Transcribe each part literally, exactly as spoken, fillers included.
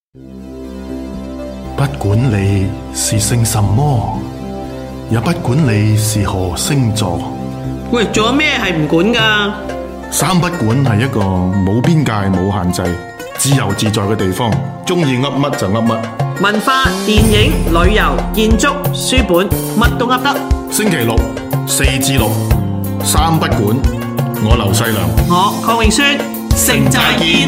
不管你是姓什麼，也不管你是何星座。 喂，仲有咩係唔管㗎？ 三不管係一個冇邊界、冇限制、自由自在嘅地方，中意噏乜就噏乜。 文化、電影、旅遊、建築、書本，乜都噏得。 星期六四至六，三不管。我劉細良， 我鄺永宣，成寨見。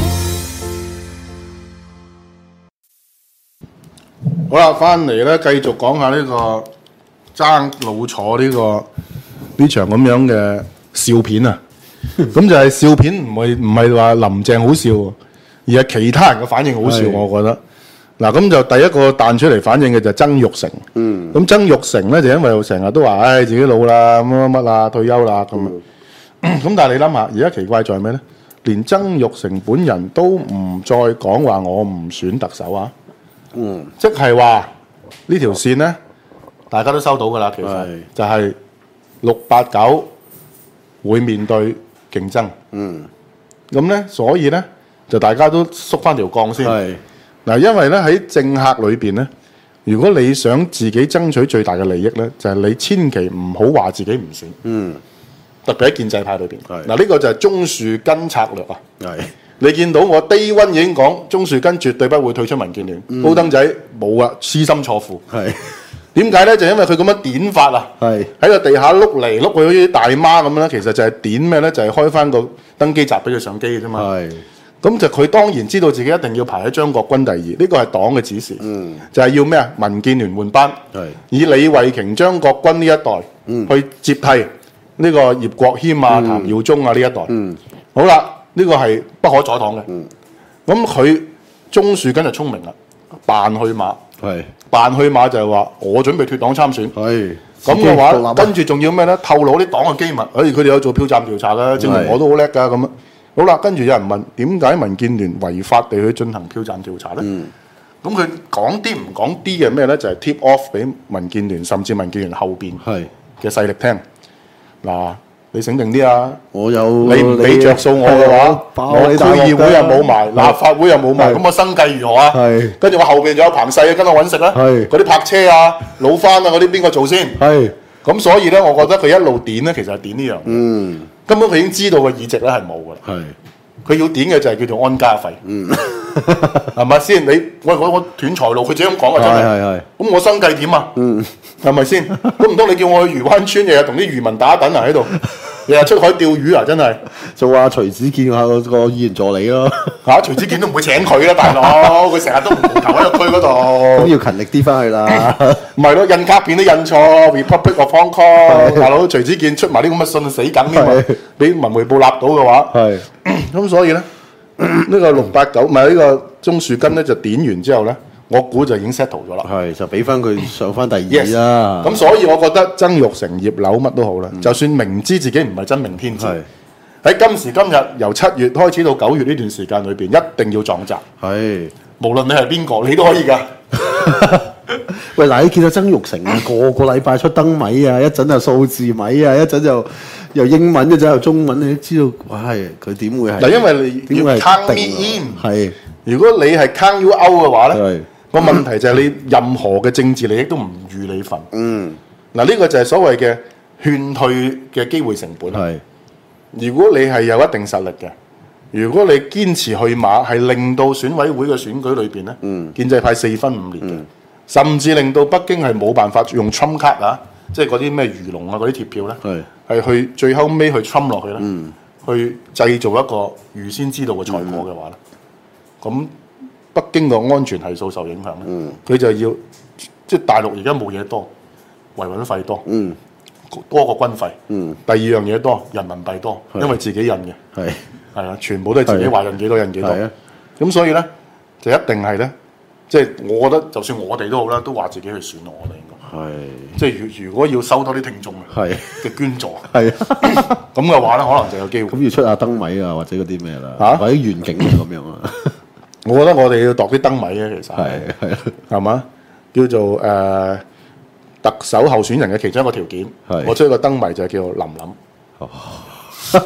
好啦，翻嚟咧，繼續講下呢個爭老楚呢個呢場咁樣嘅笑片啊。咁就係笑片，唔係唔係話林鄭好笑，而係其他人嘅反應好笑。我覺得嗱，咁就第一個彈出嚟反應嘅就係曾鈺成。嗯，咁曾鈺成咧就因為成日都話，唉、哎，自己老啦，乜乜乜啦，退休啦咁。咁、嗯、但係你諗下，而家奇怪在咩咧？連曾鈺成本人都唔再講話我唔選特首啊！嗯，即係話呢條線咧，大家都收到噶啦。其實就係六八九會面對競爭。嗯，咁咧，所以咧就大家都縮翻條槓先。係嗱，因為咧喺政客裏邊咧，如果你想自己爭取最大嘅利益咧，就係、是、你千祈唔好話自己唔選。嗯，特別喺建制派裏邊。係嗱，呢個就係鍾樹根策略啊。係。你見到我低溫已經講，鍾樹根絕對不會退出民建聯。嗯、高登仔冇啊，痴心錯付。係點解咧？就因為佢咁樣點法啊，係喺個地下碌嚟碌去好似啲大媽咁樣咧。其實就係點咩咧？就係、是、開翻個登機閘俾佢上機嘅啫嘛。係咁就佢當然知道自己一定要排喺張國軍第二，呢個係黨嘅指示。嗯，就係要咩啊？民建聯換班，係以李慧瓊、張國軍呢一代、嗯、去接替呢個葉國謙啊、譚耀宗啊呢一代。嗯，好啦。呢個係不可阻擋嘅。咁佢鍾樹根就聰明啦，扮去馬，係扮去馬就係話我準備脫黨參選。係咁嘅話，跟住仲要咩咧？透露啲黨嘅機密。誒，佢哋有做票站調查嘅，證明我都好叻㗎咁樣。好啦，跟住有人問點解民建聯違法地去進行票站調查咧？咁佢講啲唔講啲嘅咩咧？就係、是、tip off 俾民建聯，甚至民建聯後邊嘅勢力聽嗱。你醒定啲啊！我有你唔俾着數我嘅話，我區議會又冇埋，立法會又冇埋，咁我生計如何啊？係跟住我後邊仲有彭世啊，跟我揾食啦。係嗰啲泊車啊、老番啊嗰啲邊個做先？係咁，所以咧，我覺得佢一路點咧，其實係點呢樣。嗯，根本佢已經知道個議席咧係冇㗎啦。係佢要點嘅就係叫做安家費。嗯，係咪先？你喂我我斷財路，佢自己咁講啊，真係。係係。咁我生計點啊？嗯，係咪先？咁唔通你叫我去漁灣村日日同啲漁民打躉啊喺度？日日出海釣魚啊！真係做阿徐子健下個議員助理咯嚇，徐子健都唔會請佢啦，大佬佢成日都唔投喺個區嗰度，咁要勤力啲翻去啦。唔係咯，印卡片都印錯 Republic of Hong Kong，大佬徐子健出埋啲咁嘅信死梗添嘛，俾文匯報立到嘅話，係咁所以咧呢個六八九唔係呢個鍾樹根咧就點完之後咧。我估就已經 settle 咗啦，係就俾翻佢上翻第二啦。咁、yes. 所以我覺得曾鈺成、葉劉乜都好啦、嗯，就算明知自己唔係真命天子，喺今時今日由七月開始到九月呢段時間裏邊，一定要撞閘。係，無論你係邊個，你都可以㗎。喂，嗱，你見到曾鈺成啊，個個禮拜出燈謎啊，一陣就數字謎啊，一陣就又英文，一陣又中文，你都知道，哇，佢點會係？嗱，因為你要 count me in，係，如果你係 count you out 嘅話咧。個問題就係你任何嘅政治利益都唔預你份。嗯，嗱呢個就係所謂嘅勸退嘅機會成本。係，如果你係有一定實力嘅，如果你堅持去馬，係令到選委會嘅選舉裏邊咧，嗯，建制派四分五裂嘅、嗯，甚至令到北京係冇辦法用 Trump 卡啊，即係嗰啲咩魚龍啊嗰啲鐵票咧，係係去最後尾去 Trump 落去咧、嗯，去製造一個預先知道嘅賽果嘅話咧，咁、嗯。北京嘅安全係數受影響咧，佢、嗯、就要即係大陸而家冇嘢多，維穩費多，嗯、多過軍費、嗯。第二樣嘢多，人民幣多，因為自己印嘅，係係啊，全部都係自己話印幾多印幾多。咁所以咧就一定係咧，即係我覺得就算我哋都好啦，都話自己去選我哋應該係即係如如果要收多啲聽眾嘅捐助，係咁嘅話咧，可能就有機會。咁要出下燈謎啊，或者嗰啲咩啦，啊、或者願景咁樣啊。我覺得我哋要度啲燈謎嘅，其實係係係嘛，叫做誒、呃、特首候選人嘅其中一個條件。我出一個燈謎就係叫做林林。哦，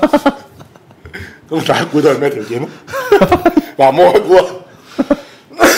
咁大家估到係咩條件咧？嗱，冇開估啊！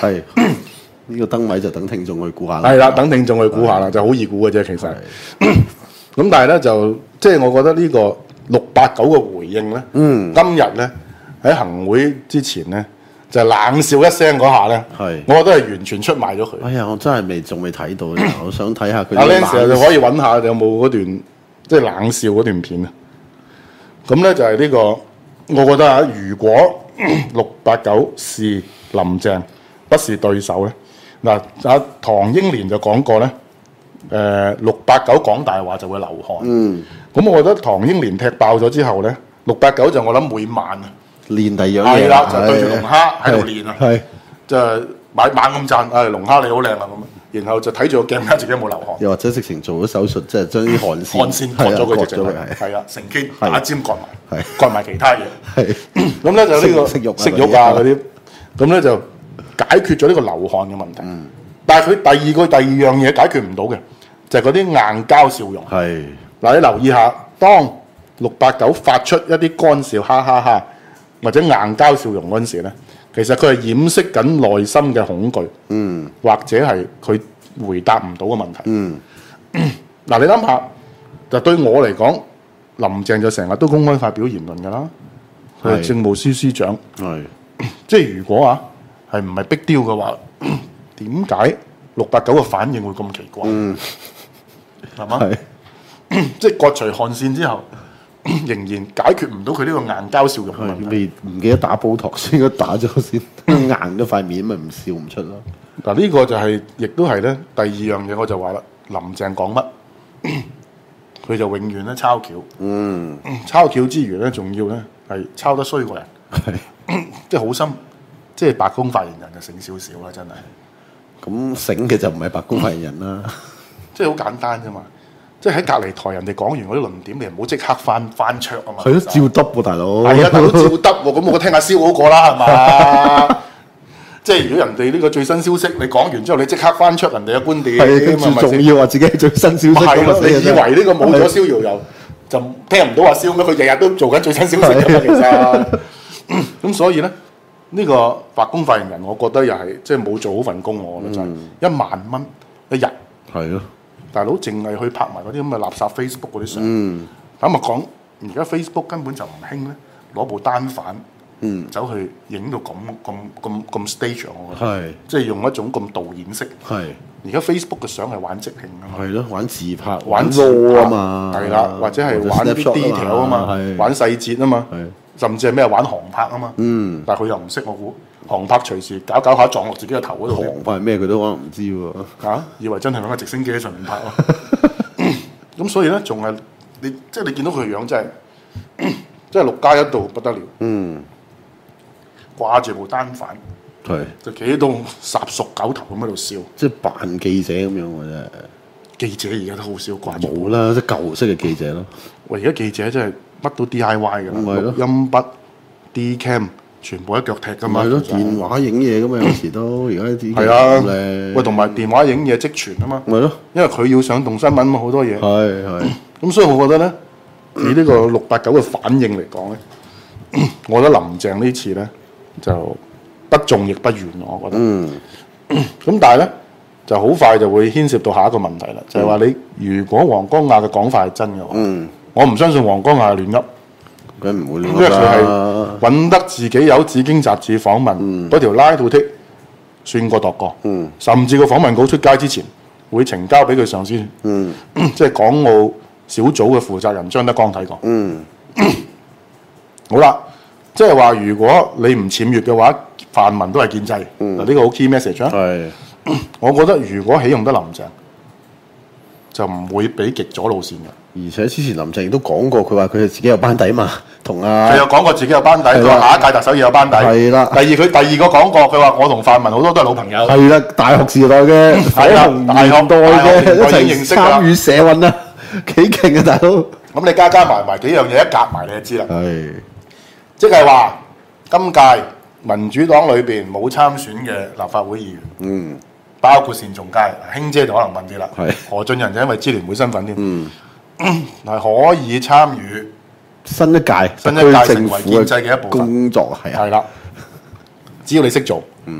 係呢個燈謎就等聽眾去估下啦。 係啦，等聽眾去估下啦，就好易估嘅啫，其實。咁但係咧就即係我覺得呢個六八九嘅回應咧， 嗯， 今日咧喺行會之前咧就冷笑一聲嗰下咧， 係我覺得係完全出賣咗佢。 哎呀，我真係未仲未睇到，我想睇下佢。 阿 Lance 你可以揾下有冇嗰段即係冷笑嗰段片啊？咁咧就係呢個，我覺得啊，如果六八九是林鄭不是對手咧，嗱阿唐英年就講過咧，誒六八九講大話就會流汗。 嗯， 咁我覺得唐英年踢爆咗之後咧，六八九就我諗每晚啊練第二樣嘢。 係啦，就對住龍蝦喺度練啊， 係就係買猛咁讚，誒龍蝦你好靚啊咁啊，然後就睇住個鏡睇自己有冇流汗。 又或者直情做咗手術，即係將啲汗腺汗腺割咗佢直情係係，係啊，乘機係打尖割埋係， 割埋其他嘢。 係咁咧就呢個息肉啊息肉啊嗰啲，咁咧就解決咗呢個流汗嘅問題。但係佢第二個第二樣嘢解決唔到嘅，就係嗰啲硬膠笑容。 係嗱，你留意下，當六八九發出一啲乾笑，哈哈哈，或者硬膠笑容嗰陣時咧，其實佢係掩飾緊內心嘅恐懼， 嗯或者係佢回答唔到嘅問題。 嗯嗱，你諗下，就對我嚟講，林鄭就成日都公開發表言論㗎啦，佢係係政務司司長， 係即係如果啊係唔係逼雕嘅話，點解六八九嘅反應會咁奇怪？ 嗯係嘛？ 係即係割除汗腺之後，仍然解決唔到佢呢個硬膠笑容嘅問題。 係未唔記得打煲托，先應該打咗先，硬咗塊面咪唔笑唔出咯。 嗱，呢個就係、亦都係咧第二樣嘢，我就話啦，林鄭講乜，佢就永遠咧抄橋。 嗯， 抄橋之餘咧，仲要咧係抄得衰過人， 係即係好心，即係白宮發言人就醒少少啦，真係， 咁醒嘅就唔係白宮發言人啦。 即係好簡單啫嘛。即係喺隔離台人哋講完嗰啲論點，你唔好即刻翻翻桌啊嘛。 係咯， 其實照得喎，大佬。 係啊，大佬照得喎，咁我聽下燒好過啦，係嘛？即係如果人哋呢個最新消息你講完之後，你即刻翻出人哋嘅觀點， 係跟住咁咪仲要話自己係最新消息咁啊！ 係咯，你以死人為呢個冇咗逍遙遊就聽唔到話燒咩？佢日日都做緊最新消息㗎嘛，其實。咁所以咧，呢個白宮發言人，我覺得又係即係冇做好份工，我覺得真係一萬蚊一日， 係咯， 大佬淨係去拍埋嗰啲咁嘅垃圾 Facebook 嗰啲相。 嗯坦白講，而家 Facebook 根本就唔興咧，攞部單反嗯， 走去影到咁咁咁咁 stage，我覺得， 係即係用一種咁導演式。 係而家 Facebook 嘅相係玩即興啊嘛。 係咯，玩自拍， 玩 raw 啊嘛， 係啦，或者係玩啲 detail 啊嘛， 係玩細節啊嘛， 係甚至係咩玩航拍啊嘛。 嗯， 但係佢又唔識，我估航拍隨時搞搞下撞落自己個頭嗰度航拍係咩佢都可能唔知喎。 嚇，以為真係揾個直升機喺上面拍咯。咁所以咧，仲係你即係你見到佢嘅樣真係，即係六加一度不得了， 嗯， 掛住部單反， 係就企喺度霎熟狗頭咁喺度笑。 即係扮記者咁樣喎，真係記者而家都好少掛住。 冇啦，即係舊式嘅記者咯。 喂，而家記者真係乜都 D I Y 㗎啦， 咪係咯錄音筆、D cam 全部一腳踢㗎嘛。 係咯， 其實電話影嘢咁嘛，有時都而家啲係啊， 咧， 喂，同埋電話影嘢即傳啊嘛， 咪咯， 因為佢要上動新聞嘛，好多嘢。 係係咁所以我覺得咧，以呢個六八九嘅反應嚟講咧，我覺得林鄭呢次咧就不中亦不遠，我覺得。 嗯咁但係咧就好快就會牽涉到下一個問題啦，就係話你如果黃光亞嘅講法係真嘅話， 嗯， 我唔相信黃光亞係亂噏。 佢唔會亂因為佢係啦。 揾得自己有紫荊雜誌訪問嗰條拉套剔，算過度過， 嗯甚至個訪問稿出街之前會呈交俾佢上司， 嗯即係港澳小組嘅負責人張德江睇過。 嗯好啦，即係話如果你唔僭越嘅話，泛民都係建制。嗱、 嗯呢個好 key message 啊！ 係我覺得如果起用得林鄭，就唔會俾極左路線嘅。 而且之前林鄭亦都講過，佢話佢係自己有班底嘛，同啊佢有講過自己有班底，佢係啦話下一屆特首要有班底。 係啦第二佢第二個講過，佢話我同泛民好多都係老朋友。 係啦，大學時代嘅係啦火紅大學年代大學嘅一年代已經齊認識㗎啦參與社運啊，幾勁啊大佬！ 咁你加加埋埋幾樣嘢一夾埋，你就知啦。 係即係話今屆民主黨裏邊冇參選嘅立法會議員， 嗯包括單仲偕，卿姐就可能問啲啦。 係何俊仁就因為支聯會身份添， 嗯， 係可以參與， 新一屆新一屆特區政成為府建制嘅一部分工作係啊， 係啦。只要你識做，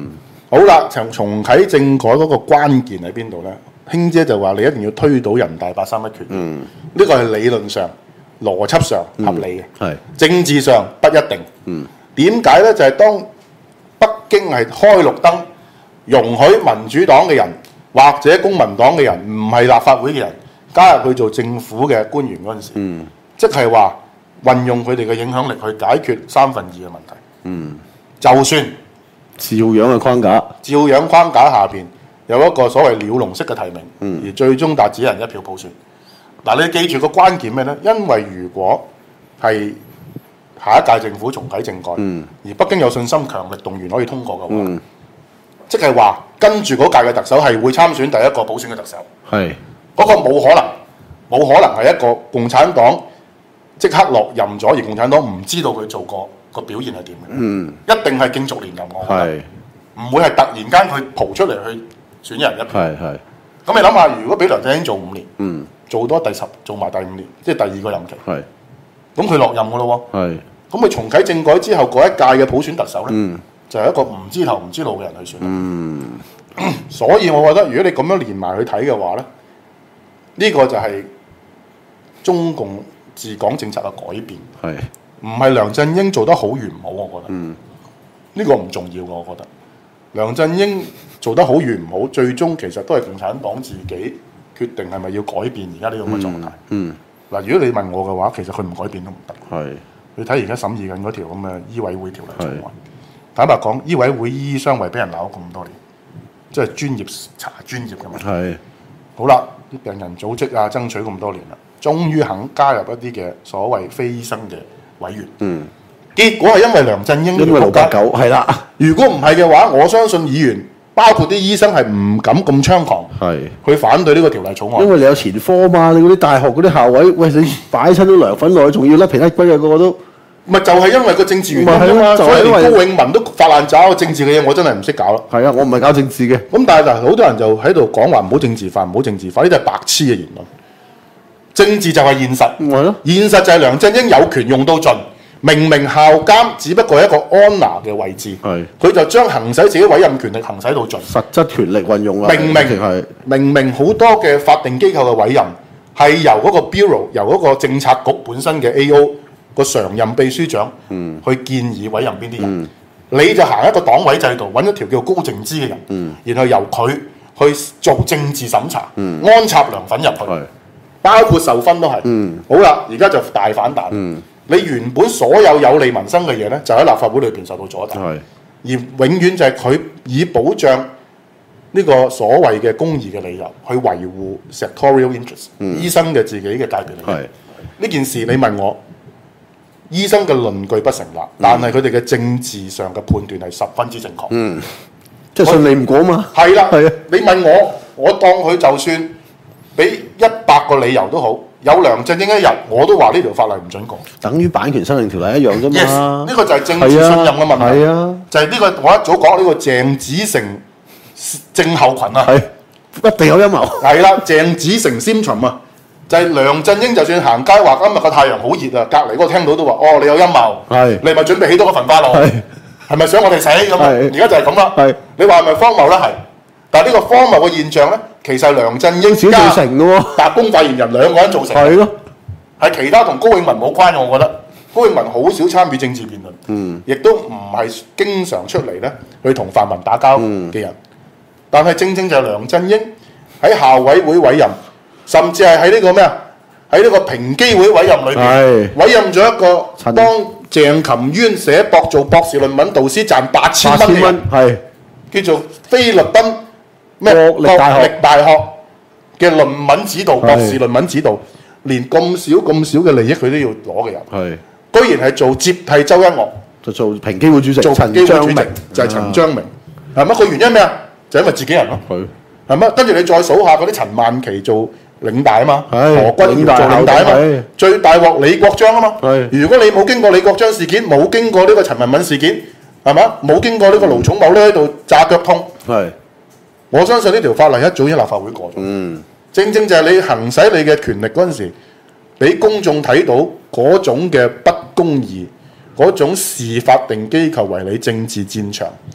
好啦，重重啟政改嗰個關鍵喺邊度咧？卿姐就話你一定要推倒人大八三一決議， 嗯， 呢個係理論上、邏輯上合理嘅， 係政治上不一定。 嗯， 點解咧？就係、是、當北京係開綠燈，容許民主黨嘅人或者公民黨嘅人，唔係立法會嘅人加入去做政府嘅官員嗰陣時， 嗯， 即係話運用佢哋嘅影響力去解決三分二嘅問題。 嗯， 就算照樣嘅框架， 照樣框架下邊有一個所謂鳥籠式嘅提名， 嗯而最終達只人一票普選。嗱，你記住個關鍵咩呢？因為如果係下一屆政府重啟政改， 嗯而北京有信心強力動員可以通過嘅話， 嗯， 即係話跟住嗰屆嘅特首係會參選第一個普選嘅特首。 係嗰個冇可能，冇可能係一個共產黨即刻落任咗，而共產黨唔知道佢做過個表現係點嘅。 嗯， 一定係競逐連任，我覺得係唔會係突然間佢蒲出嚟去選一人一票。 係係， 咁你諗下，如果俾梁振英做五年， 嗯， 做多第十，做埋第五年，即係第二個任期， 係咁佢落任噶咯喎。 係， 咁佢重啟政改之後嗰一屆嘅普選特首咧， 嗯就係一個唔知頭唔知路嘅人去選。 嗯， 所以我覺得，如果你咁樣連埋去睇嘅話咧，呢、個就係中共治港政策嘅改變， 係， 唔係梁振英做得好與唔好，我覺得。 嗯， 呢個唔重要嘅，我覺得。梁振英做得好與唔好，最終其實都係共產黨自己決定係咪要改變而家呢個咁嘅狀態。 嗯， 嗱，如果你問我嘅話，其實佢唔改變都唔得。 係， 你睇而家審議緊嗰條咁嘅醫委會條例草案係， 坦白講，醫委會醫商委俾人鬧咗咁多年，即係專業查專業嘅問題。 係， 好啦，啲病人組織啊，爭取咁多年啦，終於肯加入一啲嘅所謂非醫生嘅委員。 嗯， 結果係因為梁振英因為六八九係啦， 如果唔係嘅話，我相信議員包括啲醫生係唔敢咁猖狂係。 去反對呢個條例草案。 因為你有前科嘛，你嗰啲大學嗰啲校委，喂你擺親啲涼粉落去，仲要甩皮甩骨嘅個個都， 咪就係因為個政治原因咪係咯啫嘛，所以連就係因為高永文都發爛渣。政治嘅嘢我真係唔識搞啦。 係啊，我唔係搞政治嘅， 咁但係嗱，好多人就喺度講話唔好政治化，唔好政治化，呢啲係白痴嘅言論。政治就係現實， 咪係咯， 現實就係梁振英有權用到盡，明明校監只不過係一個安拿嘅位置， 係佢就將行使自己委任權力行使到盡。 實質權力運用啊， 明明直情係明明好多嘅法定機構嘅委任係由嗰個 bureau 由嗰個政策局本身嘅 A O 個常任秘書長、 嗯去建議委任邊啲人，你就行一個黨委制度，揾一條叫高靜芝嘅人， 嗯然後由佢去做政治審查， 嗯安插涼粉入去， 係包括授勳都係。 嗯好啦，而家就大反彈。 嗯你原本所有有利民生嘅嘢咧，就喺立法會裏邊受到阻擋。 係而永遠就係佢以保障呢個所謂嘅公義嘅理由，去維護 sectorial interest、醫生嘅自己嘅界別利益。 係呢件事你問我，醫生嘅論據不成立，但係佢哋嘅政治上嘅判斷係十分之正確。 嗯，即係信你唔過嘛， 係啦， 係啊你問我，我當佢就算俾一百個理由都好，有梁振英一日，我都話呢條法例唔準過。 等於版權申請條例一樣啫 Yes， 嘛， 呢個就係政治信任嘅問題。 係啊， 就係呢、個我一早講呢個鄭子誠症候群啊。 係一定有陰謀， 係啦，鄭子誠 syndrome 啊，就係、梁振英就算行街話今日個太陽好熱啊，隔離嗰個聽到都話：哦，你有陰謀， 係你係咪準備起多個焚化爐？ 係係咪想我哋死咁啊？ 係而家就係咁啦。 係你話係咪荒謬咧？係，但係呢個荒謬嘅現象咧，其實係梁振英自己造成嘅喎， 白宮發言人兩個人造成， 係咯， 係其他同高永文冇關嘅。我覺得高永文好少參與政治辯論， 嗯， 亦都唔係經常出嚟咧去同泛民打交嘅人。但係正正就係梁振英喺校委會委任，甚至係喺呢個咩啊？喺呢個平機會委任裏邊， 係委任咗一個陳幫鄭琴淵寫博做博士論文導師賺八千八千蚊嘅人蚊，係叫做菲律賓咩國立大學國立大學嘅論文指導、 係博士論文指導，連咁少咁少嘅利益佢都要攞嘅人， 係居然係做接替周一岳就做平機會主席， 做陳平機會主席章明， 就係陳章明，係乜？個原因咩啊？就因為自己人咯。 佢係乜？跟住你再數下嗰啲陳曼琪做領大啊嘛， 係何君堯做領大啊領大係嘛，最大鑊李國章啊嘛。 係如果你冇經過李國章事件，冇經過呢個陳文敏事件，係嘛？冇經過呢個盧寵茂咧喺度炸腳痛， 係我相信呢條法例一早已經立法會過咗。 嗯正正就係你行使你嘅權力嗰陣時，俾公眾睇到嗰種嘅不公義，嗰種視法定機構為你政治戰場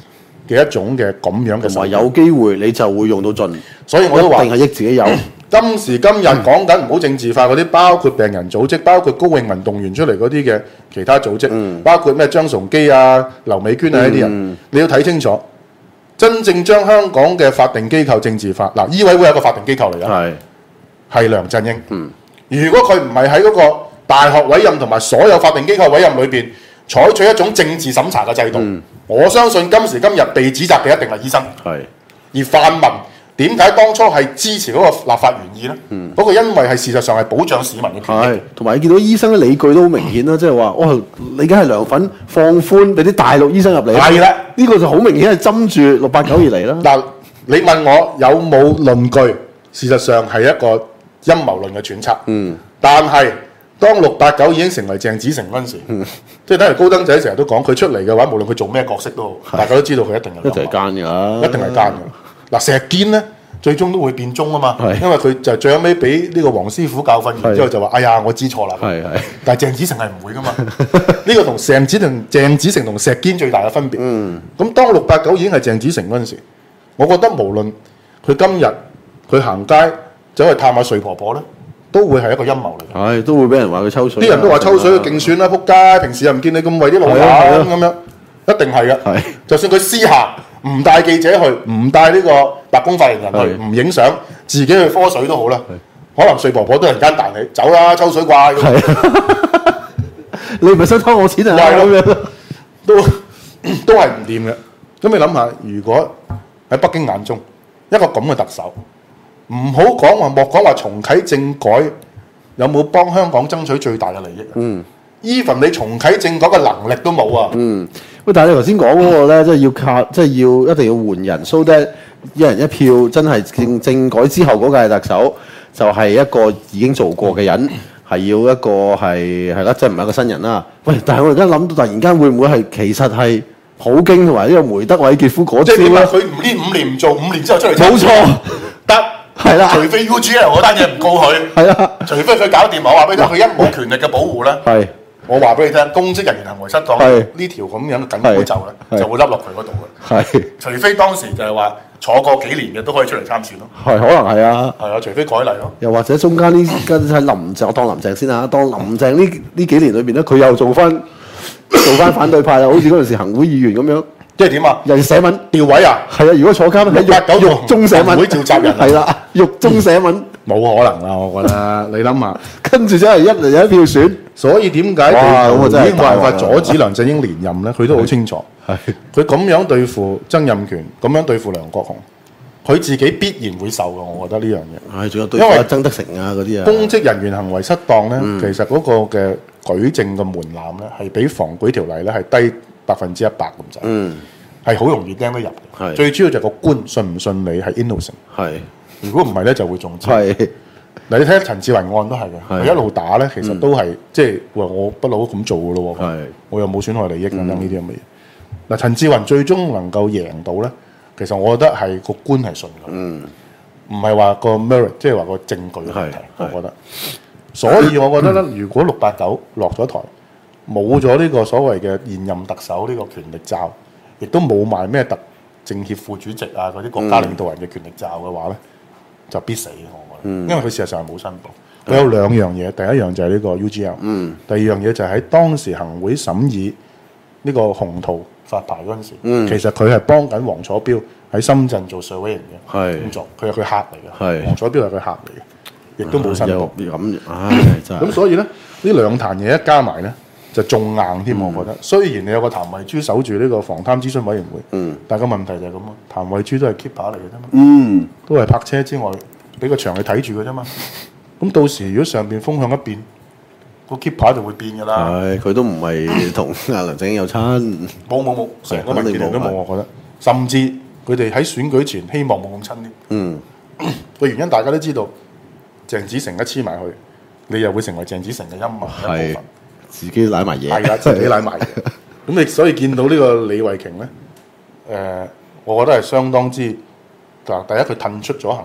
嘅一種嘅咁樣嘅手段。 同埋有機會你就會用到盡， 所以我都話一定係益自己有。 今時今日講緊唔好政治化嗰啲，包括病人組織，包括高泳運動員出嚟嗰啲嘅其他組織， 嗯包括咩張崇基啊、劉美娟啊呢啲人， 嗯你要睇清楚，真正將香港嘅法定機構政治化。嗱，醫委會係一個法定機構嚟㗎， 係係梁振英。 嗯如果佢唔係喺嗰個大學委任同埋所有法定機構委任裏邊採取一種政治審查嘅制度， 嗯我相信今時今日被指責嘅一定係醫生。 係而泛民點解當初係支持嗰個立法原意呢？嗰、 嗯個因為係事實上係保障市民嘅權益係，。同埋你見到醫生嘅理據都好明顯啦，即係話，哦，你梗係梁粉放寬俾啲大陸醫生入嚟， 係啦， 呢個就好明顯係針住六八九而嚟啦。 嗱，你問我有冇論據？事實上係一個陰謀論嘅揣測。 嗯， 但係當六八九已經成為鄭子誠嗰陣時， 嗯即係等於高登仔成日都講，佢出嚟嘅話，無論佢做咩角色都好，大家都知道佢一定有一定係奸㗎， 一定係奸嘅。嗱，石堅咧，最終都會變忠啊嘛， 係因為佢就最後尾俾呢個黃師傅教訓完之後就話：哎呀，我知錯啦。 係係但係鄭子誠係唔會噶嘛，呢個同鄭子同鄭子誠同石堅最大嘅分別。 嗯， 咁當六八九已經係鄭子誠嗰陣時，我覺得無論佢今日佢行街走去探下睡婆婆咧，都會係一個陰謀嚟嘅。 係都會俾人話佢抽水。 啲人都話抽水去競選啦，撲街！平時又唔見你咁為啲老係啊係啊闆咁樣，一定係嘅。 係就算佢私下唔帶記者去，唔帶呢個白宮發言人去， 係唔影相，自己去科水都好啦。可能睡婆婆都突然間彈起，走啦，抽水怪咁， 係你唔係想偷我錢啊？ 係咯咁樣都都係唔掂嘅。咁你諗下，如果喺北京眼中一個咁嘅特首，唔好講話，莫講話重啟政改，有冇幫香港爭取最大嘅利益？嗯，even 你重啟政改嘅能力都冇啊！ 嗯，喂，但係你頭先講嗰個咧，即係要靠，即係要一定要換人，so that 一人一票，真係政政改之後嗰屆特首就係一個已經做過嘅人，係要一個係係啦，即係唔係一個新人啦。喂，但係我而家諗到，突然間會唔會係其實係普京同埋呢個梅德韋傑夫嗰招即係點啊？ 咧？ 佢唔呢五年唔做，五年之後出嚟參選冇錯， 得係啦除非 U G L 嗰單嘢唔告佢， 係啊， 除非佢搞掂，我話俾你聽，佢一冇權力嘅保護咧。 係我話俾你聽，公職人員行為失當係呢條咁樣嘅緊箍咒係咧，就會笠落佢嗰度嘅。 係除非當時就係話坐過幾年嘅都可以出嚟參選咯。 係，可能係啊。 係啊，除非改例咯。 又或者中間呢跟喺林鄭，我當林鄭先啦，當林鄭呢呢幾年裏邊咧，佢又做翻做翻反對派啦，好似嗰陣時行會議員咁樣， 即係點啊？ 又要寫文。 調位啊？ 係啊，如果坐監喺六八九獄獄中寫文， 行會召集人啊係啦，獄中寫文， 冇可能啦，我覺得。你諗下， 跟住真係一人有一票選， 所以點解哇地球咁啊真係已經冇辦法大鑊啊阻止梁振英連任咧？佢都好清楚。 係佢咁樣對付曾蔭權，咁樣對付梁國雄，佢自己必然會受嘅。我覺得呢樣嘢。 係仲有對因為阿曾德成啊嗰啲啊， 公職人員行為失當咧，其實嗰個嘅舉證嘅門檻咧，係比防舉條例咧係低百分之一百咁滯， 嗯係好容易釘得入係嘅。最主要就係個官信唔信你係 innocent， 係如果唔係咧就會中招。 係嗱，你睇下陳志雲案都係嘅， 係佢一路打咧，其實都係、即係話我不嬲咁做嘅咯喎， 係我又冇損害利益等等呢啲咁嘅嘢。嗱，陳志雲最終能夠贏到咧，其實我覺得係個官係信佢， 嗯唔係話個 merit，即係話個證據嘅問題係。 我覺得，所以我覺得咧，如果六八九落咗台，冇咗呢個所謂嘅現任特首呢個權力罩，亦都冇埋咩特政協副主席啊嗰啲國家領導人嘅權力罩嘅話咧，就必死嘅。我覺得，因為佢事實上係冇申報。佢有兩樣嘢，第一樣就係呢個 U G L，、 嗯第二樣嘢就係喺當時行會審議呢個紅圖發牌嗰陣時， 嗯其實佢係幫緊黃楚標喺深圳做 surveying 嘅係工作，佢係佢客嚟嘅， 係黃楚標係佢客嚟嘅，亦都冇申報。 又咁，唉真係咁所以咧，呢兩壇嘢一加埋咧，就仲硬添。我覺得，雖然你有個譚慧珠守住呢個防貪諮詢委員會， 嗯但係個問題就係咁咯。譚慧珠都係 keeper 嚟嘅啫嘛， 嗯都係泊車之外，俾個場你睇住嘅啫嘛。咁到時如果上邊風向一變，個 keeper 就會變㗎啦。 係佢都唔係同阿梁振英有親， 冇冇冇，成個民建聯都冇， 肯定冇我覺得。甚至佢哋喺選舉前希望冇咁親啲。 嗯個原因大家都知道，鄭子誠一黐埋去，你又會成為鄭子誠嘅陰謀一部係分。 自己舐埋嘢， 係啦，自己舐埋嘅。咁你所以見到呢個李慧瓊咧，誒、我覺得係相當之嗱，第一佢褪出咗行會咧，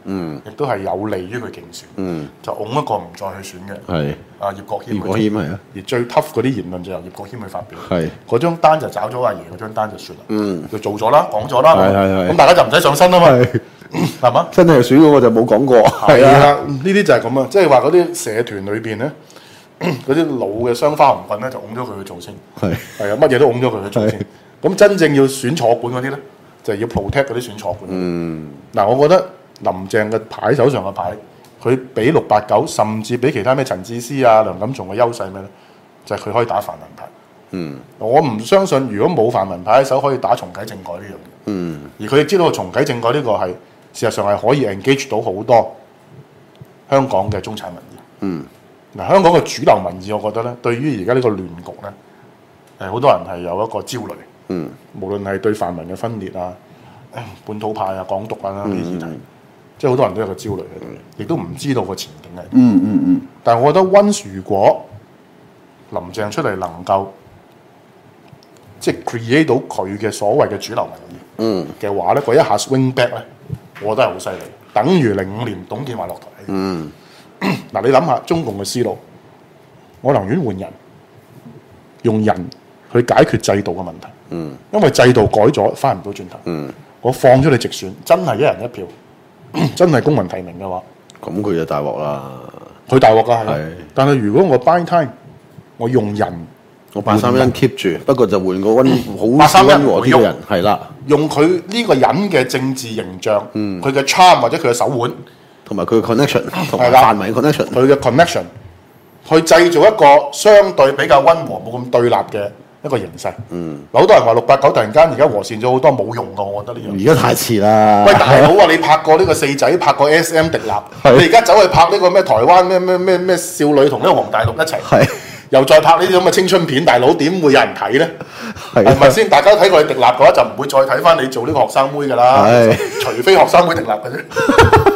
嗯，亦都係有利於佢競選， 嗯， 就拱一個唔再去選嘅， 係啊葉國謙， 葉國謙係啊， 而最 tough 嗰啲言論就由葉國謙去發表， 係嗰張單就找咗阿爺嗰張單就算啦， 嗯， 佢做咗啦，講咗啦， 係係係咁大家就唔使上身啊嘛， 係係嘛？ 真係選嗰個就冇講過， 係啊，呢啲就係咁啊，即係話嗰啲社團裏邊咧，嗰啲老嘅雙花紅棍咧就拱咗佢去做先， 係係啊，乜嘢都拱咗佢去做先。咁真正要選坐館嗰啲咧，就係要 protect 嗰啲選坐館。 嗯， 嗱，我覺得林鄭嘅牌手上嘅牌，佢比六八九，甚至比其他咩陳智思啊、梁錦松嘅優勢咩咧？就係、是、佢可以打泛民牌。 嗯， 我唔相信如果冇泛民牌喺手，可以打重啟政改呢樣嘢。 嗯， 而佢亦知道重啟政改呢個係事實上係可以 engage 到好多香港嘅中產民意。 嗯， 嗱，香港嘅主流民意，我覺得咧，對於而家呢個亂局咧，誒好多人係有一個焦慮。 嗯， 無論係對泛民嘅分裂啊、本土派啊、港獨啊呢啲議題， 嗯、 即係好多人都有個焦慮喺度，亦都唔知道個前景係點。 嗯嗯嗯。 但係我覺得 once 如果林鄭出嚟能夠即係 create 到佢嘅所謂嘅主流民意嗯嘅話咧，佢一下 swing back 咧，我覺得係好犀利，等於零五年董建華落台。 嗯， 嗱，你諗下中共嘅思路，我寧願換人，用人去解決制度嘅問題。 嗯， 因為制度改咗，翻唔到轉頭。 嗯， 我放咗你直選，真係一人一票，真係公民提名嘅話， 咁佢就大鑊啦。 佢大鑊㗎係。 係但係如果我 buy time，我用人， 我八三一 keep 住，不過就換個温好八三一溫和啲嘅人，係啦， 用佢呢個人嘅政治形象， 嗯佢嘅 charm 或者佢嘅手腕， 同埋佢嘅 connection，同埋係啦泛民 connection， 佢嘅 connection，去製造一個相對比較溫和、冇咁對立嘅一個形勢。嗯，好多人話六八九突然間而家和善咗好多，冇用㗎，我覺得呢樣。 而家太遲啦。 喂，大佬啊！你拍過呢個四仔，拍過 S M 迪立，你而家走去拍呢個咩台灣咩咩咩咩少女同呢個黃大陸一齊， 係又再拍呢啲咁嘅青春片，大佬點會有人睇咧？ 係係咪先？大家睇過你迪立嘅話，就唔會再睇翻你做呢個學生妹㗎啦。 係除非學生妹迪立嘅啫。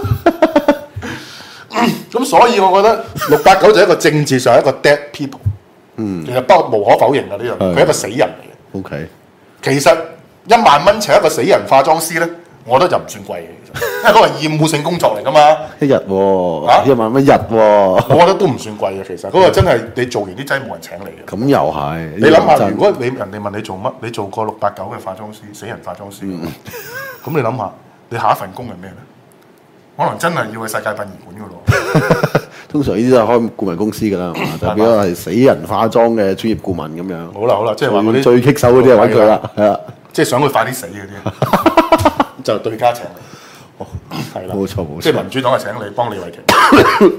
咁所以我覺得六八九就係一個政治上一個 dead people。嗯，其實不無可否認嘅呢樣，佢係一個死人嚟嘅。 O K， 其實一萬蚊請一個死人化妝師咧，我覺得就唔算貴嘅，其實，因為嗰個係厭惡性工作嚟噶嘛。 一日喎， 啊一萬蚊一日喎， 我覺得都唔算貴嘅，其實嗰個真係你做完啲劑冇人請你嘅。 咁又係。 你諗下， 真如果你人哋問你做乜，你做過六八九嘅化妝師、死人化妝師，咁、你諗下，你下一份工係咩咧？可能真係要去世界殯儀館噶咯。 通常呢啲都係開顧問公司㗎啦，係嘛？就變咗係死人化妝嘅專業顧問咁樣。 好啦好啦，即係話嗰啲最棘手嗰啲係揾佢啦，係啦， 即係想佢快啲死嗰啲，就對家請你。係啦， 冇錯冇錯即係民主黨係請你幫李慧瓊，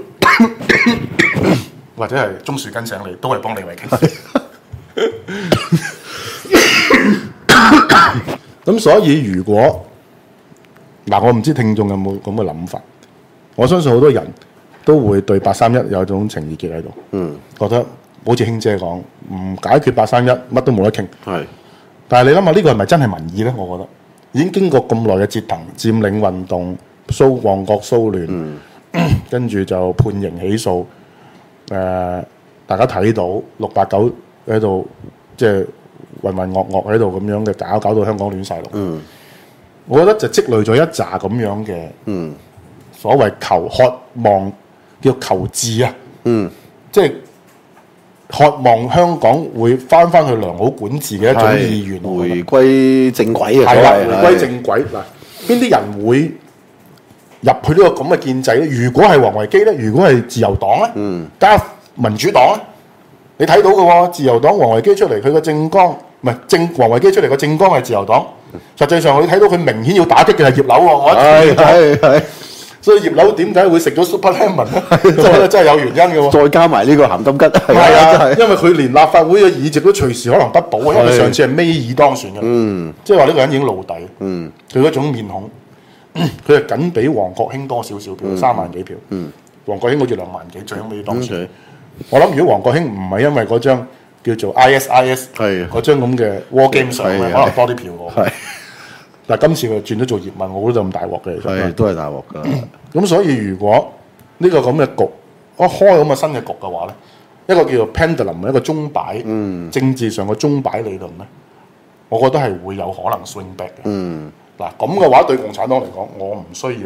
或者係鍾樹根請你，都係幫李慧瓊。咁所以如果嗱，我唔知聽眾有冇咁嘅諗法，我相信好多人都會對八三一有一種情意結喺度， 嗯， 覺得好似卿姐講，唔解決八三一，乜都冇得傾。 係。 但係你諗下，呢個係咪真係民意咧？我覺得已經經過咁耐嘅折騰、佔領運動、蘇旺角騷亂， 嗯、 跟住就判刑起訴。誒、呃，大家睇到六八九喺度，即係渾渾噩噩喺度咁樣嘅搞，搞到香港亂晒龍。 嗯， 我覺得就積累咗一紮咁樣嘅， 嗯， 所謂求渴望叫求治啊， 嗯， 即係渴望香港會翻翻去良好管治嘅一種意願， 回歸正軌啊！ 係啦， 所謂回歸正軌嗱，邊啲人會入去呢個咁嘅建制咧？如果係王維基咧，如果係自由黨咧， 嗯， 加民主黨咧，你睇到嘅喎，自由黨王維基出嚟，佢個政綱唔係政王維基出嚟個政綱係自由黨，實際上你睇到佢明顯要打擊嘅係葉劉喎，我係係係， 所以葉劉點解會食咗 Super Lemon 咧？真係真係有原因嘅喎。 再加埋呢個鹹金桔，係係啊， 真係因為佢連立法會嘅議席都隨時可能不保啊，因為係上次係尾二當選嘅， 嗯即係話呢個人已經露底， 嗯佢嗰種面孔，佢係僅比黃國興多少少票，三萬幾票， 嗯黃國興好似兩萬幾，最尾當選。 ，OK， 我諗如果黃國興唔係因為嗰張叫做 I S I S 係嗰張咁嘅 War Game 上咧， 係可能多啲票喎。 係但係今次佢轉咗做葉問，我覺得就咁大鑊嘅，其實係都係大鑊㗎， 咁所以如果呢個咁嘅局，我開咁嘅新嘅局嘅話咧，一個叫做 pendulum 一個鐘擺， 嗯政治上嘅鐘擺理論咧，我覺得係會有可能 swing back 嘅。 嗯嗱咁嘅話，對共產黨嚟講，我唔需要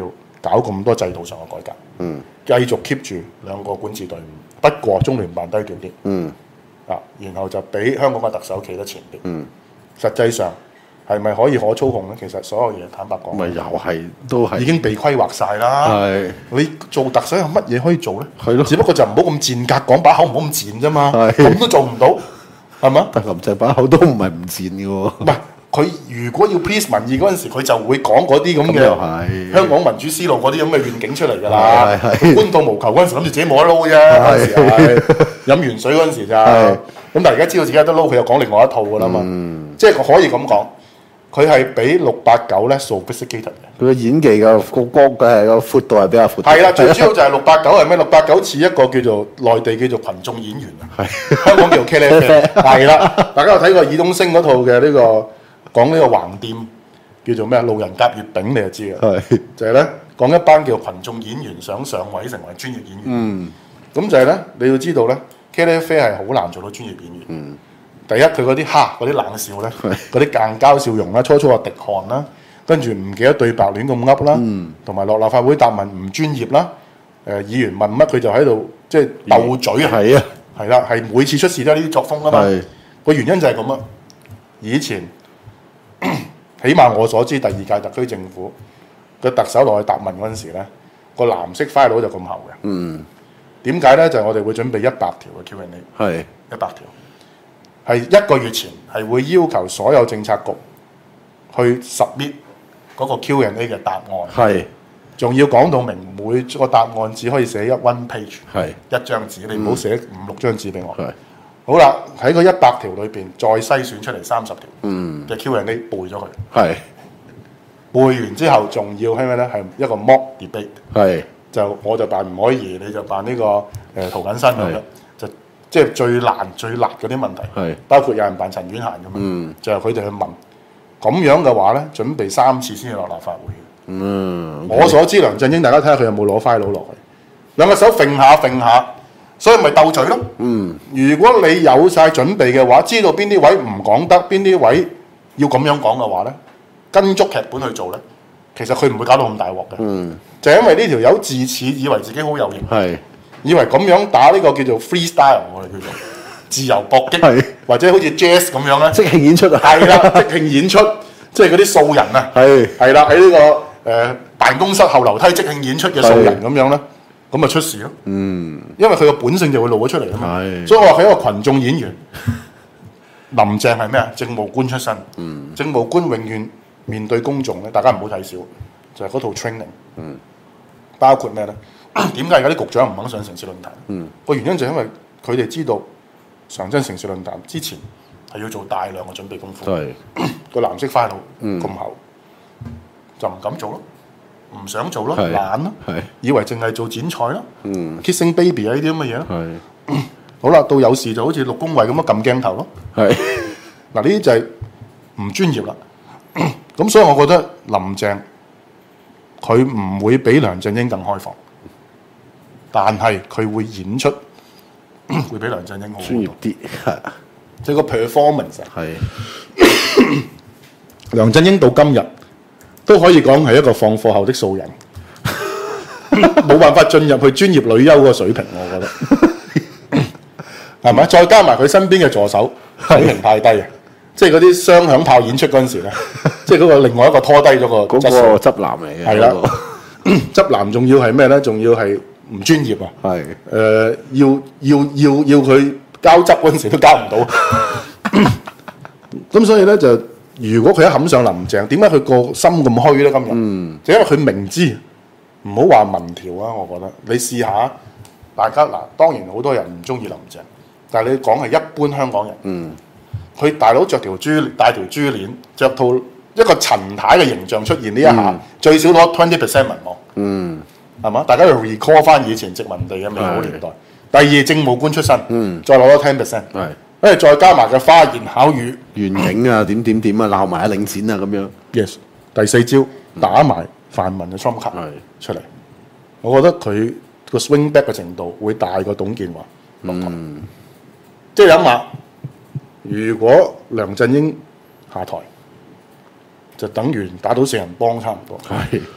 搞咁多制度上嘅改革， 嗯， 繼續 keep 住兩個管治隊伍，不過中聯辦低調啲， 嗯啊，然後就俾香港嘅特首企得前邊。 嗯， 實際上係咪可以可操控咧？其實所有嘢坦白講， 咪又係都係已經被規劃晒啦。 係你做特首有乜嘢可以做咧？ 係咯只不過就唔好咁賤格，講把口唔好咁賤啫嘛。 係咁都做唔到，係嘛？ 但林鄭把口都唔係唔賤嘅喎。 唔係佢如果要 please 民意嗰陣時，佢就會講嗰啲咁咁又嘅係香港民主思路嗰啲咁嘅願景出嚟㗎啦。 係係係官到無求嗰陣時，諗住自己冇得撈啫。嗰陣時係飲完水嗰陣時咋。 係咁但係而家知道自己有得撈，佢又講另外一套㗎啦嘛。 嗯即係可以咁講，佢係比六八九咧 sophisticated 嘅。 佢嘅演技嘅個光嘅係個闊度係比較闊。 係啦，最主要就係六八九係咩？六八九似一個叫做內地叫做群眾演員啊，香港叫做茄喱啡。係啦，大家有睇過爾冬升嗰套嘅呢個講呢個橫店叫做咩路人甲月餅，你就知嘅。 係就係咧講一班叫群眾演員想上位成為專業演員。 嗯咁就係咧，你要知道咧，茄喱啡係好難做到專業演員。 嗯第一，佢嗰啲哈嗰啲冷笑咧，嗰啲硬膠笑容啦，初初話滴汗啦，跟住唔記得對白亂咁噏啦，同埋落立法會答問唔專業啦。誒、議員問乜佢就喺度即係鬥嘴啊， 係啊係啦，係每次出事都有呢啲作風啊嘛。 係個原因就係咁啊。以前起碼我所知，第二屆特區政府個特首落去答問嗰陣時咧，個藍色 file 就咁厚嘅。 嗯點解咧？就係、我哋會準備一百條嘅 Q and A。 係一百條，係一個月前係會要求所有政策局去 submit 嗰個 Q and A 嘅答案， 係仲要講到明每個答案只可以寫一 one page， 係一張紙，你唔好寫五六張紙俾我。 係好啦，喺個一百條裏邊再篩選出嚟三十條嗯嘅 Q and A 背咗佢， 係背完之後仲要係咩咧？係一個 mock debate。 係就我就扮吳靄儀，你就扮呢、這個誒、呃、涂謹申咁樣係， 就即係最難最辣嗰啲問題， 係包括有人扮陳婉嫻咁樣， 嗯就係佢哋去問。咁樣嘅話咧，準備三次先至落立法會嘅。 嗯我所知梁振英，大家睇下佢有冇攞 file 落去，兩個手揈下揈下，所以咪鬥嘴咯。 嗯如果你有晒準備嘅話，知道邊啲位唔講得，邊啲位要咁樣講嘅話咧，跟足劇本去做咧，其實佢唔會搞到咁大鑊嘅。 嗯就係因為呢條友自恃以為自己好有型， 係以為咁樣打呢個叫做 freestyle，我哋叫做自由搏擊係， 或者好似 jazz 咁樣咧， 即興演出啊係啦，即興演出，即係嗰啲素人啊， 係係啦，喺呢、個誒、呃、辦公室後樓梯即興演出嘅素人咁樣咧，咁咪出事咯。 嗯因為佢個本性就會露咗出嚟啊嘛。 係所以我話佢一個群眾演員，林鄭係咩啊？政務官出身， 嗯政務官永遠面對公眾咧，大家唔好睇小，就係、嗰套 training。 嗯包括咩咧？點解而家啲局長唔肯上城市論壇？ 嗯個原因就係因為佢哋知道上真城市論壇之前係要做大量嘅準備功夫。 係個藍色 file 嗯咁厚，就唔敢做咯，唔想做咯， 係懶咯， 係以為淨係做剪彩咯嗯 ，kissing baby 啊呢啲咁嘅嘢咯。 係好啦，到有事就好似陸公衛咁樣撳鏡頭咯。 係嗱，呢啲就係唔專業啦。咁所以我覺得林鄭佢唔會比梁振英更開放，但係佢會演出會比梁振英好好多， 專業啲係即係個 performance 啊。 係梁振英到今日都可以講係一個放課後的素人，冇辦法進入去專業女優嗰個水平，我覺得係咪？再加埋佢身邊嘅助手水平太低啊！即係嗰啲雙響炮演出嗰陣時咧，即係嗰個另外一個拖低咗個嗰質素個執男嚟嘅係啦嗰個執男仲要係咩咧？仲要係唔專業啊！ 係誒、呃要要要要佢交執嗰陣時都交唔到，咁所以咧就如果佢一冚上林鄭，點解佢個心咁虛咧？今日， 嗯就因為佢明知唔好話民調啊，我覺得你試下，大家嗱，當然好多人唔中意林鄭，但係你講係一般香港人， 嗯佢大佬着條豬戴條豬鏈，着套一個陳太嘅形象出現呢一下， 嗯最少攞 twenty percent 民望。 嗯係嘛？大家要 recall 翻以前殖民地嘅美好年代。第二，政務官出身， 嗯再攞咗 ten percent， 係跟住再加埋嘅花言巧語遠景啊點點點啊鬧埋啊領展啊咁樣 ，yes。第四招打埋泛民嘅 trump 卡係出嚟，我覺得佢個 swing back 嘅程度會大過董建華落台。 嗯即係諗下，如果梁振英下台，就等於打到四人幫差唔多。 係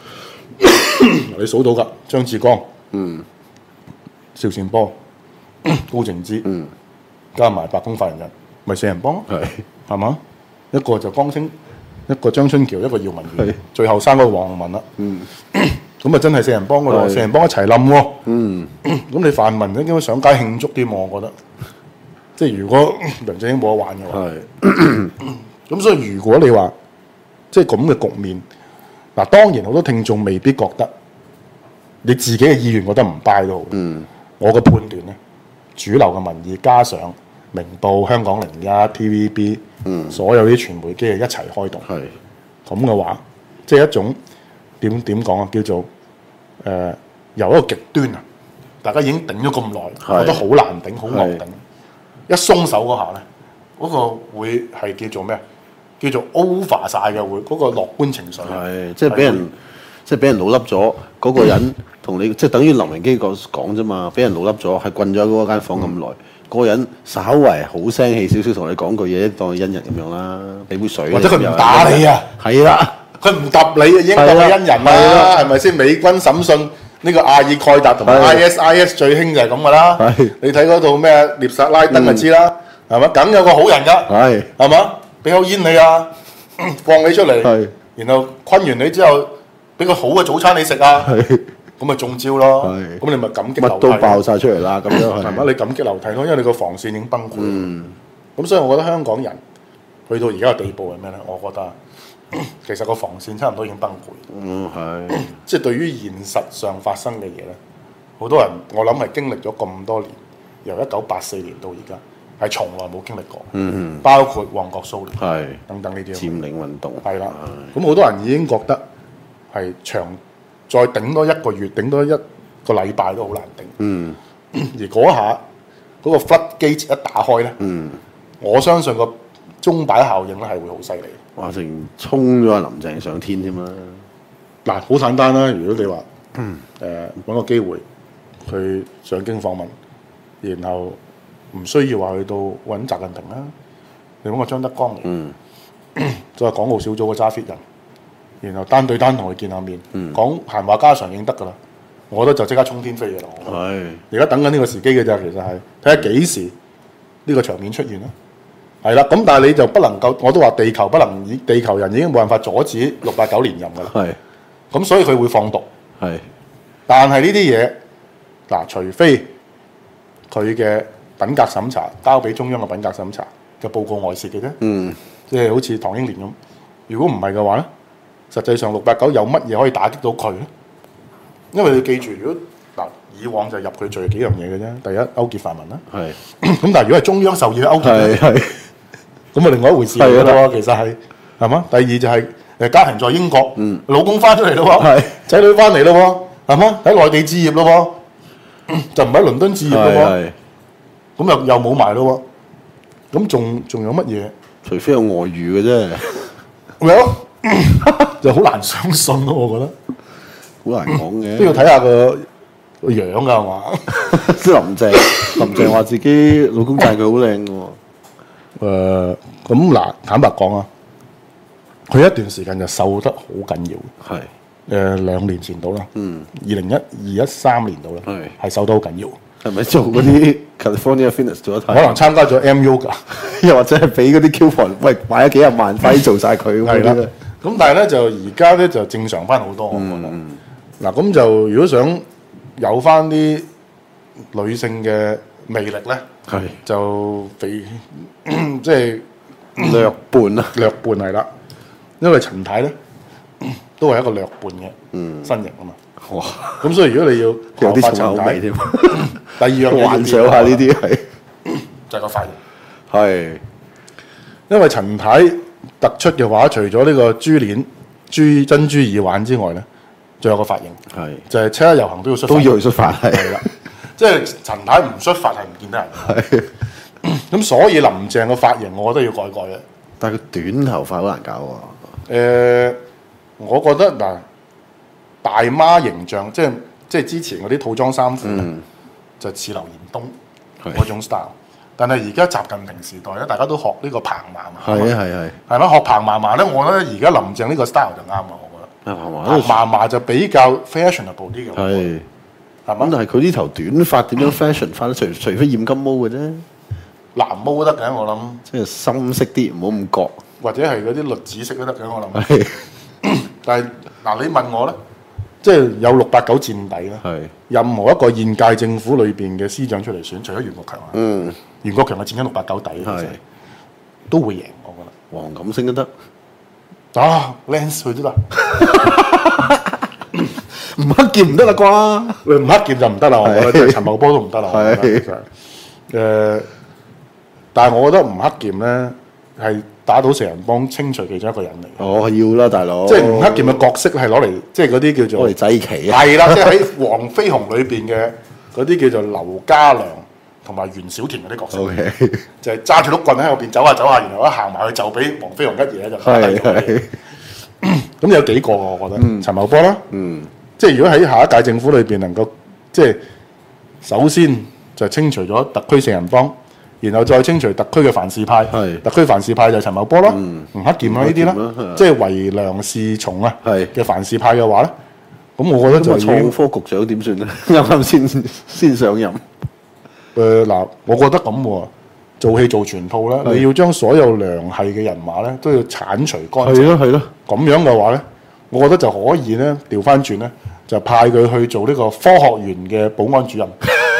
你數到㗎，張志剛、 嗯邵善波、高靜之， 嗯加埋白宮發言人，咪四人幫咯， 係係嘛？一個就江青，一個張春橋，一個姚文係元，最後生嗰個黃文啦。 嗯咁啊，真係四人幫嗰度， 係四人幫一齊冧喎。 嗯咁你泛民應該上街慶祝啲喎，我覺得。即係如果梁振英冇得玩嘅話， 係咁所以如果你話即係咁嘅局面，嗱當然好多聽眾未必覺得你自己嘅意願覺得唔 buy 都好。 嗯我嘅判斷咧，主流嘅民意加上明報、香港零一、T V B， 嗯所有啲傳媒機係一齊開動。 係咁嘅話，即係一種點點講啊，叫做誒、呃、由一個極端啊，大家已經頂咗咁耐， 係覺得好難頂，好惡頂係。 一鬆手嗰下咧，嗰、個會係叫做咩啊？叫做 over 晒嘅會，嗰、個樂觀情緒係即係俾人即係俾人老笠咗嗰個人同你即係等於林榮基講講啫嘛，俾人老笠咗係困咗喺嗰間房咁耐，嗰個人稍為好聲氣少少同你講句嘢，當佢恩人咁樣啦，俾杯水或者佢唔打你啊， 係啦。 佢唔揼你啊，已經當佢恩人啦，係咪先？美軍審訊呢個阿爾蓋達同埋 I S I S 最興就係咁噶啦係。 你睇嗰套咩獵殺拉登就知啦，係咪？梗有個好人㗎， 係係嘛？俾口煙你啊，放你出嚟係， 然後昆完你之後，俾個好嘅早餐你食啊， 係咁咪中招咯。 係咁你咪感激流涕乜都爆晒出嚟啦，咁樣係係嘛？你感激流涕咯，因為你個防線已經崩潰。 嗯咁所以我覺得香港人去到而家嘅地步係咩咧？我覺得其實個防線差唔多已經崩潰。 嗯係即係對於現實上發生嘅嘢咧，好多人我諗係經歷咗咁多年，由一九八四年到而家，係從來冇經歷過。 嗯包括旺角騷亂係等等呢啲。 佔領運動係啦，咁好多人已經覺得係長再頂多一個月，頂多一個禮拜都好難頂。 嗯而嗰下嗰、個 floodgate 一打開咧， 嗯我相信個鐘擺效應咧係會好犀利。 哇成衝咗阿林鄭上天添啦， 嗱，好簡單啦。如果你話誒揾個機會去上京訪問，然後唔需要話去到揾習近平啦，你揾個張德江嚟， 嗯再係港澳小組嘅揸 fit 人，然後單對單同佢見下面， 嗯講閒話家常已經得㗎啦。我覺得就即刻衝天飛嘅啦。我覺得係而家等緊呢個時機嘅咋，其實係睇下幾時呢個場面出現啦。係啦，咁但係你就不能夠，我都話地球不能以地球人已經冇辦法阻止六八九連任㗎啦。 係咁所以佢會放毒， 係但係呢啲嘢嗱，除非佢嘅品格審查交俾中央嘅品格審查嘅報告外泄嘅啫， 嗯即係好似唐英年咁。如果唔係嘅話咧，實際上六八九有乜嘢可以打擊到佢咧？因為你記住，如果嗱以往就入佢罪幾樣嘢嘅啫。第一，勾結泛民啦。 係咁但係如果係中央受意去勾結咧， 係係咁啊另外一回事嚟嘅咯喎。其實係係嘛？第二就係誒家庭在英國， 嗯老公翻咗嚟咯喎， 係仔女翻嚟咯喎，係嘛？喺內地置業咯喎，就唔喺倫敦置業咯喎， 係咁又又冇埋咯喎。咁仲仲有乜嘢？ 除非有外遇嘅啫， 咪咯，就好難相信咯，我覺得好難講嘅。 都要睇下個個樣㗎係嘛？ 即係林鄭，林鄭話自己老公讚佢好靚嘅喎。 誒咁嗱，坦白講啊，佢一段時間就瘦得好緊要。 係誒、兩年前到啦， 嗯二零一二一三年到啦， 係係瘦得好緊要， 係咪做嗰啲 California Fitness 做得太？ 可能參加咗 M U 㗎， 又或者係俾嗰啲 coupon，喂買咗幾廿萬塊做晒佢咁係啦嗰啲咧。。 咁但係咧就而家咧就正常翻好多，我覺得。嗱咁、就如果想有翻啲女性嘅魅力咧， 係就肥即係略半啊， 略半係啦，因為陳太咧都係一個略半嘅嗯身形啊嘛。 哇， 咁所以如果你要有啲效法陳太重口味添。 第二樣嘢要幻想下呢啲係就係個髮型。 係因為陳太突出嘅話，除咗呢個珠鏈、珠珍珠耳環之外咧，仲有個髮型， 係就係七一遊行都要出髮都要去出發係係啦。即係陳太唔出髮係唔見得人嘅。 係， 咁所以林鄭嘅髮型，我覺得要改改嘅。 但係佢短頭髮好難搞喎。 誒、我覺得嗱，大媽形象，即係即係之前嗰啲套裝衫褲咧， 嗯就似劉延東係嗰種 style。但係而家習近平時代咧，大家都學呢個彭嫲嫲。 係啊係係， 係咯，學彭嫲嫲咧，我覺得而家林鄭呢個 style 就啱啦，我覺得。 啊嫲嫲嫲就比較 fashionable 啲嘅， 係係咁， 嘛？ 但係佢呢頭短髮點樣 fashion 化咧？除除非染金毛嘅啫， 藍毛都得嘅，我諗， 即係深色啲，唔好咁覺。 或者係嗰啲栗子色都得嘅，我諗。 係但係嗱，你問我咧，即係有六八九墊底咧。 係任何一個現屆政府裏邊嘅司長出嚟選，除咗袁國強啊， 嗯袁國強係佔緊六八九底嘅， 係都會贏，我覺黃錦星都得， 得。啊，Lance 佢都得， 唔黑劍唔得啦啩？ 喂唔黑劍就唔得啦，我覺得即係陳茂波都唔得啦。我覺得係其實誒，但係我覺得唔黑劍咧係打倒四人幫清除其中一個人嚟嘅， 哦，要啦，大佬， 即係吳克儉嘅角色係攞嚟，即係嗰啲叫做攞嚟祭旗啊！ 係啦，即係喺黃飛鴻裏邊嘅嗰啲叫做劉家良同埋袁小田嗰啲角色 OK 就係揸住碌棍喺後邊走下走下，然後一行埋去就俾黃飛鴻一嘢就打低係咗係。 咁有幾個我覺得，陳茂波啦， 嗯， 即係如果喺下一屆政府裏邊能夠，即係首先就清除咗特區四人幫，然後再清除特區嘅凡士派， 係特區凡士派就係陳茂波啦， 嗯吳克儉啦呢啲啦吳克儉啦， 即係為梁是從啊係嘅凡士派嘅話咧，咁我覺得咁啊， 就已經創科局長點算咧？啱啱先先上任， 誒嗱，我覺得咁喎，做戲做全套咧， 係你要將所有梁系嘅人馬咧都要剷除乾淨。 係咯係咯， 咁樣嘅話咧，我覺得就可以咧調翻轉咧，就派佢去做呢個科學園嘅保安主任。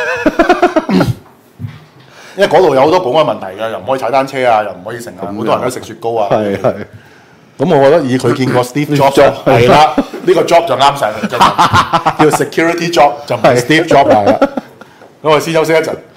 因為嗰度有好多保安問題嘅，又唔可以踩單車啊，又唔可以成啊，好多人都食雪糕啊。 係係咁我覺得以佢見過 Steve Jobs ，Job， 係啦，呢個 job 就啱晒佢，真係叫 security job 就唔係 Steve Jobs 啦。咁我哋先休息一陣。